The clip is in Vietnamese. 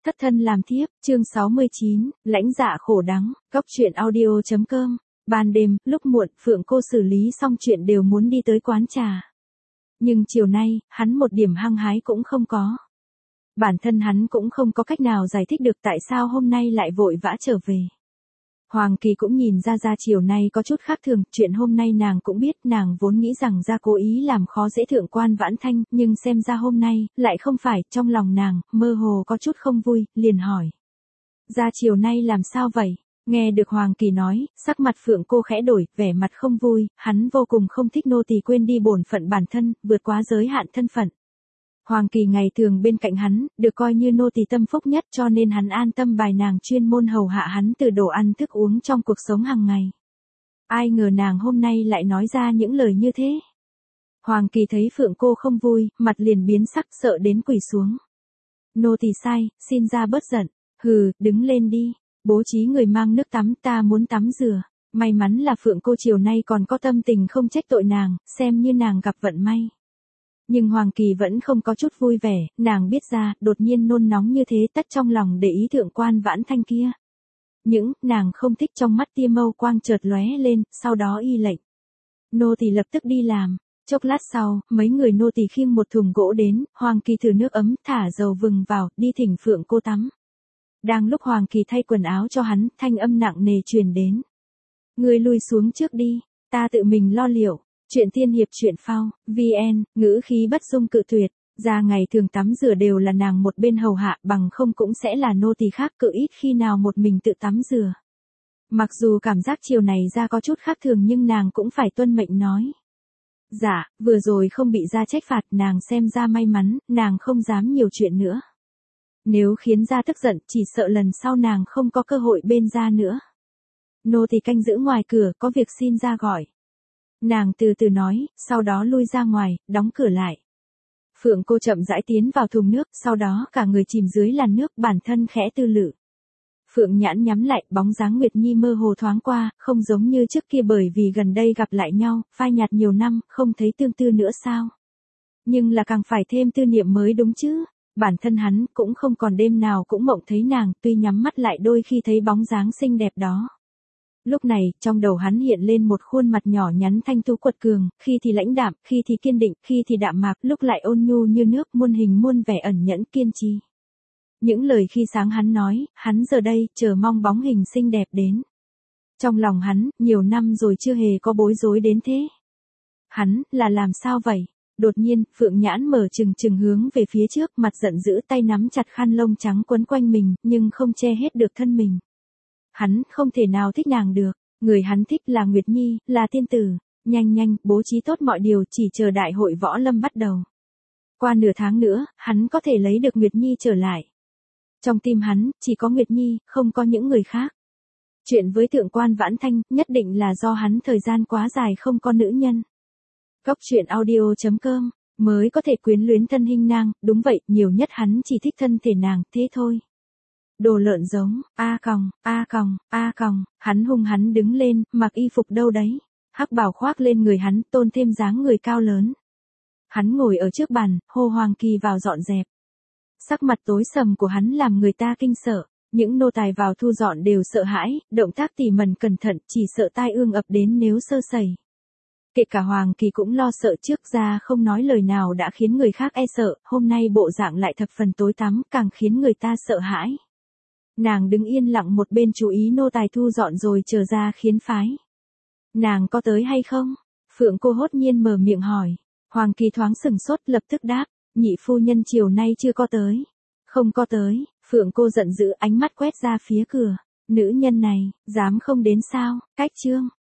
Thất thân làm thiếp, chương 69, lãnh dạ khổ đắng, góc truyện audio.com. Ban đêm, lúc muộn, Phượng Cô xử lý xong chuyện đều muốn đi tới quán trà. Nhưng chiều nay, hắn một điểm hăng hái cũng không có. Bản thân hắn cũng không có cách nào giải thích được tại sao hôm nay lại vội vã trở về. Hoàng Kỳ cũng nhìn ra chiều nay có chút khác thường, chuyện hôm nay nàng cũng biết, nàng vốn nghĩ rằng ra cố ý làm khó dễ thượng quan Vãn Thanh, nhưng xem ra hôm nay, lại không phải, trong lòng nàng, mơ hồ có chút không vui, liền hỏi. Ra chiều nay làm sao vậy? Nghe được Hoàng Kỳ nói, sắc mặt Phượng Cô khẽ đổi, vẻ mặt không vui, hắn vô cùng không thích nô tỳ quên đi bổn phận bản thân, vượt quá giới hạn thân phận. Hoàng Kỳ ngày thường bên cạnh hắn, được coi như nô tỳ tâm phúc nhất cho nên hắn an tâm bài nàng chuyên môn hầu hạ hắn từ đồ ăn thức uống trong cuộc sống hàng ngày. Ai ngờ nàng hôm nay lại nói ra những lời như thế. Hoàng Kỳ thấy Phượng Cô không vui, mặt liền biến sắc sợ đến quỳ xuống. Nô tỳ sai, xin ra bớt giận. Hừ, đứng lên đi, bố trí người mang nước tắm, ta muốn tắm rửa. May mắn là Phượng Cô chiều nay còn có tâm tình không trách tội nàng, xem như nàng gặp vận may. Nhưng Hoàng Kỳ vẫn không có chút vui vẻ, nàng biết ra, đột nhiên nôn nóng như thế tất trong lòng để ý thượng quan Vãn Thanh kia. Nàng không thích trong mắt tia mâu quang chợt lóe lên, sau đó y lệnh. Nô tỳ lập tức đi làm. Chốc lát sau, mấy người nô tỳ khiêng một thùng gỗ đến, Hoàng Kỳ thử nước ấm, thả dầu vừng vào, đi thỉnh Phượng Cô tắm. Đang lúc Hoàng Kỳ thay quần áo cho hắn, thanh âm nặng nề truyền đến. Ngươi lui xuống trước đi, ta tự mình lo liệu. Chuyện tiên hiệp chuyện phao, VN, ngữ khí bất dung cự tuyệt, ra ngày thường tắm rửa đều là nàng một bên hầu hạ, bằng không cũng sẽ là nô tỳ khác, cự ít khi nào một mình tự tắm rửa. Mặc dù cảm giác chiều này ra có chút khác thường nhưng nàng cũng phải tuân mệnh nói. Dạ, vừa rồi không bị ra trách phạt, nàng xem ra may mắn, nàng không dám nhiều chuyện nữa. Nếu khiến ra tức giận, chỉ sợ lần sau nàng không có cơ hội bên ra nữa. Nô tỳ canh giữ ngoài cửa, có việc xin ra gọi. Nàng từ từ nói, sau đó lui ra ngoài, đóng cửa lại. Phượng Cô chậm rãi tiến vào thùng nước, sau đó cả người chìm dưới làn nước, bản thân khẽ tư lự. Phượng nhãn nhắm lại, bóng dáng Nguyệt Nhi mơ hồ thoáng qua, không giống như trước kia bởi vì gần đây gặp lại nhau, phai nhạt nhiều năm, không thấy tương tư nữa sao. Nhưng là càng phải thêm tư niệm mới đúng chứ. Bản thân hắn cũng không còn đêm nào cũng mộng thấy nàng, tuy nhắm mắt lại đôi khi thấy bóng dáng xinh đẹp đó. Lúc này, trong đầu hắn hiện lên một khuôn mặt nhỏ nhắn thanh tú quật cường, khi thì lãnh đạm, khi thì kiên định, khi thì đạm mạc, lúc lại ôn nhu như nước, muôn hình muôn vẻ ẩn nhẫn kiên trì. Những lời khi sáng hắn nói, hắn giờ đây, chờ mong bóng hình xinh đẹp đến. Trong lòng hắn, nhiều năm rồi chưa hề có bối rối đến thế. Hắn, là làm sao vậy? Đột nhiên, Phượng nhãn mở trừng hướng về phía trước, mặt giận dữ, tay nắm chặt khăn lông trắng quấn quanh mình, nhưng không che hết được thân mình. Hắn không thể nào thích nàng được, người hắn thích là Nguyệt Nhi, là tiên tử. Nhanh, bố trí tốt mọi điều, chỉ chờ đại hội võ lâm bắt đầu. Qua nửa tháng nữa, hắn có thể lấy được Nguyệt Nhi trở lại. Trong tim hắn, chỉ có Nguyệt Nhi, không có những người khác. Chuyện với thượng quan Vãn Thanh, nhất định là do hắn thời gian quá dài không có nữ nhân. Góc truyện audio.com, mới có thể quyến luyến thân hình nàng, đúng vậy, nhiều nhất hắn chỉ thích thân thể nàng, thế thôi. Đồ lợn giống, hắn hung hắn đứng lên, mặc y phục đâu đấy. Hắc bào khoác lên người hắn, tôn thêm dáng người cao lớn. Hắn ngồi ở trước bàn, hô Hoàng Kỳ vào dọn dẹp. Sắc mặt tối sầm của hắn làm người ta kinh sợ, những nô tài vào thu dọn đều sợ hãi, động tác tỉ mẩn cẩn thận, chỉ sợ tai ương ập đến nếu sơ sẩy. Kể cả Hoàng Kỳ cũng lo sợ, trước ra không nói lời nào đã khiến người khác e sợ, hôm nay bộ dạng lại thập phần tối tăm, càng khiến người ta sợ hãi. Nàng đứng yên lặng một bên chú ý nô tài thu dọn rồi chờ ra khiến phái. Nàng có tới hay không? Phượng Cô hốt nhiên mở miệng hỏi. Hoàng Kỳ thoáng sừng sốt lập tức đáp, nhị phu nhân chiều nay chưa có tới. Không có tới, Phượng Cô giận dữ ánh mắt quét ra phía cửa. Nữ nhân này, dám không đến sao? Cách chương.